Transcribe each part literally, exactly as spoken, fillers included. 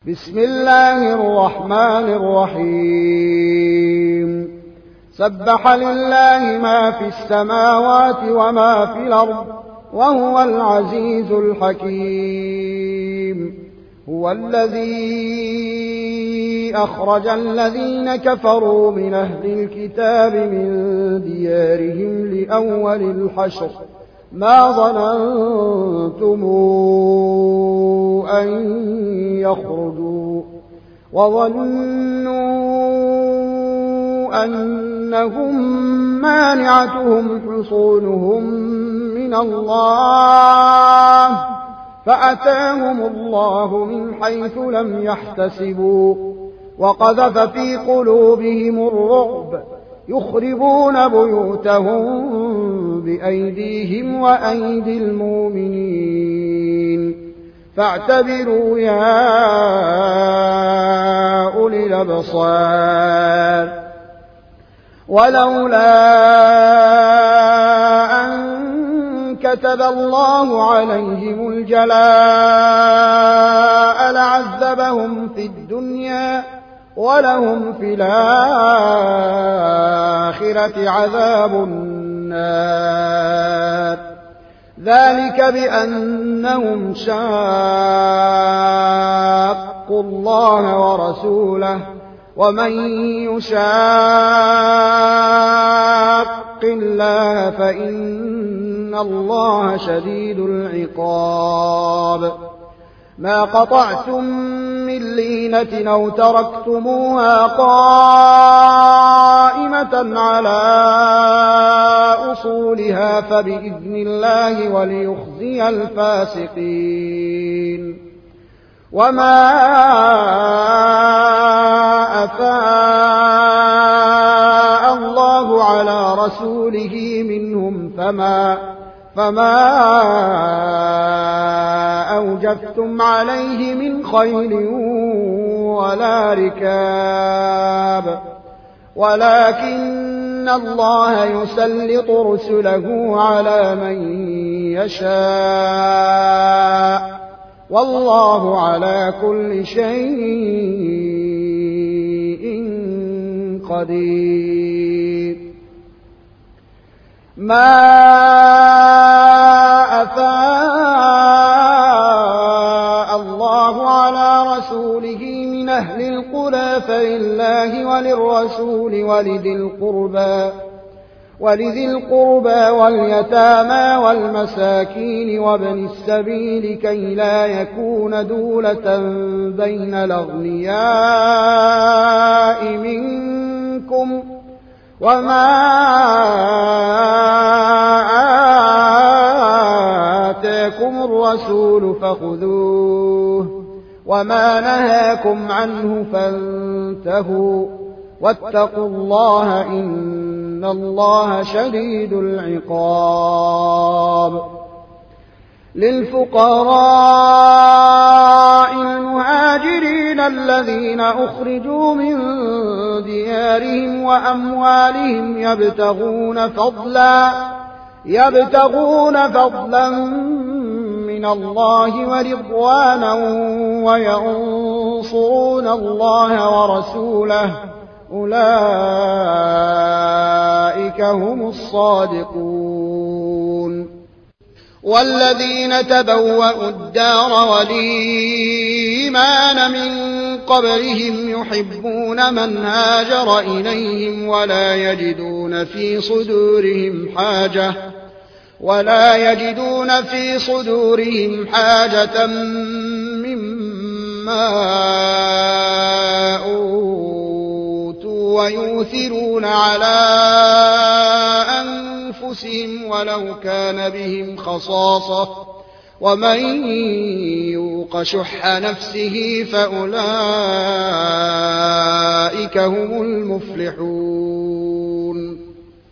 بسم الله الرحمن الرحيم سبح لله ما في السماوات وما في الأرض وهو العزيز الحكيم. هو الذي أخرج الذين كفروا من أهل الكتاب من ديارهم لأول الحشر ما ظننتم أن يخرجوا وظنوا أنهم مانعتهم حصونهم من الله فأتاهم الله من حيث لم يحتسبوا وقذف في قلوبهم الرعب يخربون بيوتهم بأيديهم وأيدي المؤمنين فاعتبروا يا أولي الأبصار. ولولا أن كتب الله عليهم الجلاء لعذبهم في الدنيا ولهم في الآخرة عذاب النار ذلك بأنهم شاقوا الله ورسوله ومن يشاق الله فإن الله شديد العقاب. ما قطعتم من لينة أو تركتموها قائمة على أصولها فبإذن الله وليخزي الفاسقين. وما أفاء الله على رسوله منهم فما فما أوجفتم عليه من خيل ولا ركاب ولكن الله يسلط رسله على من يشاء والله على كل شيء قدير. ما أفاء الله على رسوله من أهل القرى فلله وللرسول ولذي القربى ولذي القربى واليتامى والمساكين وابن السبيل كي لا يكون دولة بين الأغنياء منكم وما آتاكم الرسول فخذوه وما نهاكم عنه فانتهوا واتقوا الله إن الله شديد العقاب. للفقراء المهاجرين الذين أخرجوا من ديارهم وأموالهم يبتغون فضلا يبتغون فضلا من الله ورضوانا وينصرون الله ورسوله أولئك هم الصادقون. والذين تبوأوا الدار والإيمان من قبلهم يحبون من هاجر إليهم ولا يجدون في صدورهم حاجة ولا يجدون في صدورهم حاجة مما أوتوا ويؤثرون على أنفسهم ولو كان بهم خصاصة ومن يوق شح نفسه فأولئك هم المفلحون.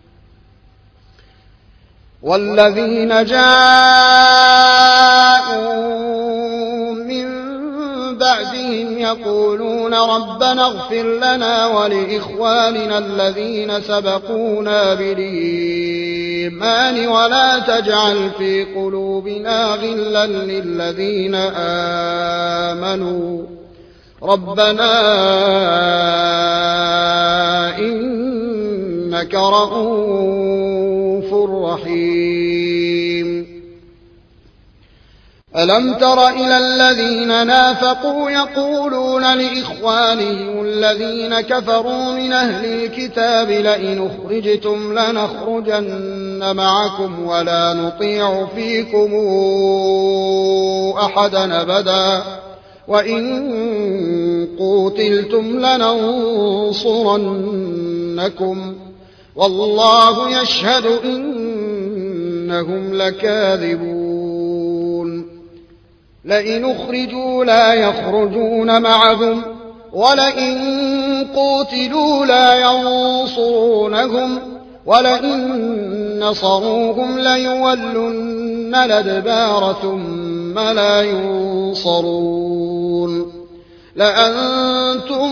والذين جاءوا من بعدهم يقولون ربنا اغفر لنا ولإخواننا الذين سبقونا بالإيمان ولا تجعل في قلوبنا غلا للذين آمنوا ربنا إنك رءوف رحيم ألم تر إلى الذين نافقوا يقولون لإخوانهم الذين كفروا من أهل الكتاب لئن أخرجتم لنخرجن معكم ولا نطيع فيكم أحدا أبدا وإن قوتلتم لننصرنكم والله يشهد إنهم لكاذبون لئن أخرجوا لا يخرجون معهم ولئن قوتلوا لا ينصرونهم ولئن نصروهم ليولن الأدبار ثم لا ينصرون لأنتم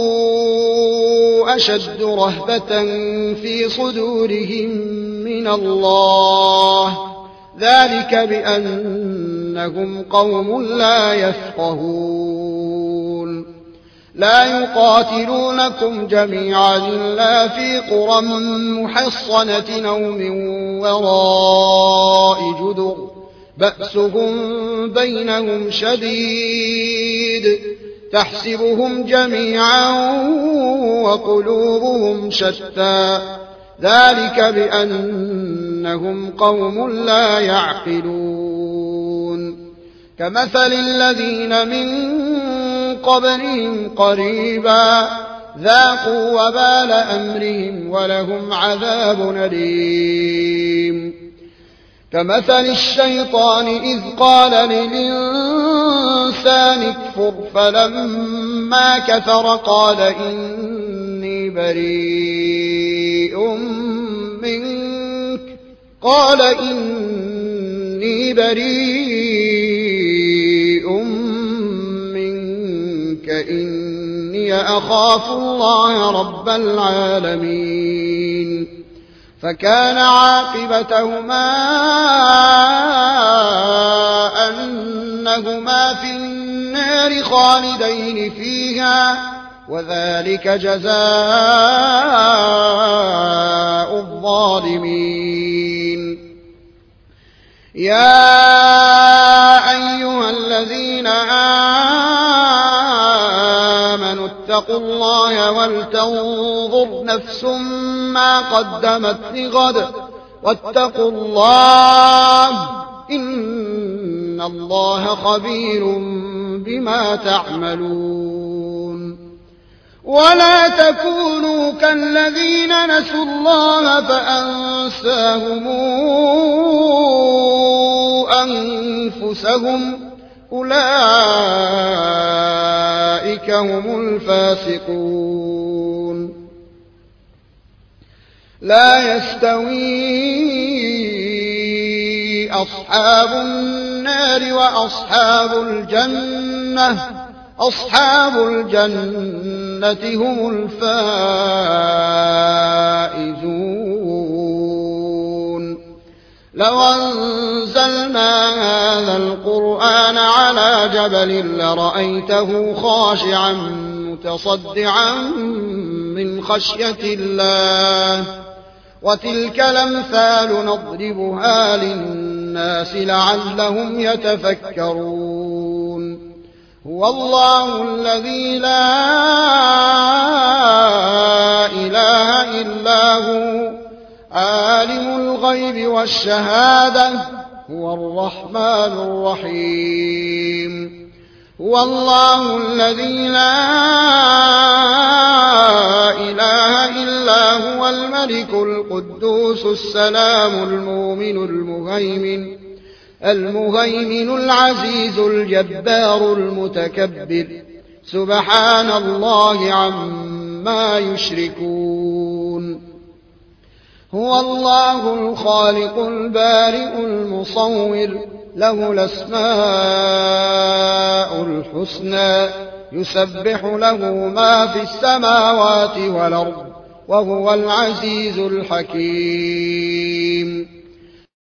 أشد رهبة في صدورهم من الله ذلك بأنهم قوم لا يفقهون لا يقاتلونكم جميعا إلا في قرى محصنة أو من وراء جدر بأسهم بينهم شديد تحسبهم جميعا وقلوبهم شتى ذلك بأنهم قوم لا يعقلون كمثل الذين من قبلهم قريبا ذاقوا وبال أمرهم ولهم عذاب أليم كمثل الشيطان إذ قال للإنسان اكفر فلما كفر قال إني بريء منك قال إني بريء منك إني أخاف الله رب العالمين فكان عاقبتهما أنهما في النار خالدين فيها وذلك جزاء الظالمين يا أيها الذين آمنوا اتقوا الله ولتنظر نفس ما قدمت لغد واتقوا الله إن الله خبير بما تعملون ولا تكونوا كالذين نسوا الله فأنساهم أنفسهم أولئك هم الفاسقون لا يستوي أصحاب النار وأصحاب الجنة أصحاب الجنة هم الفائزون لو أنزلنا هذا القرآن على جبل لرأيته خاشعا متصدعا من خشية الله وتلك الأمثال نضربها للناس لعلهم يتفكرون هو الله الذي لا إله إلا هو عالم الغيب والشهادة هو الرحمن الرحيم هو الله الذي لا إله إلا هو الملك القدوس السلام المؤمن المهيمن المهيمن العزيز الجبار المتكبر سبحان الله عما يشركون هو الله الخالق البارئ المصور له الأسماء الحسنى يسبح له ما في السماوات والأرض وهو العزيز الحكيم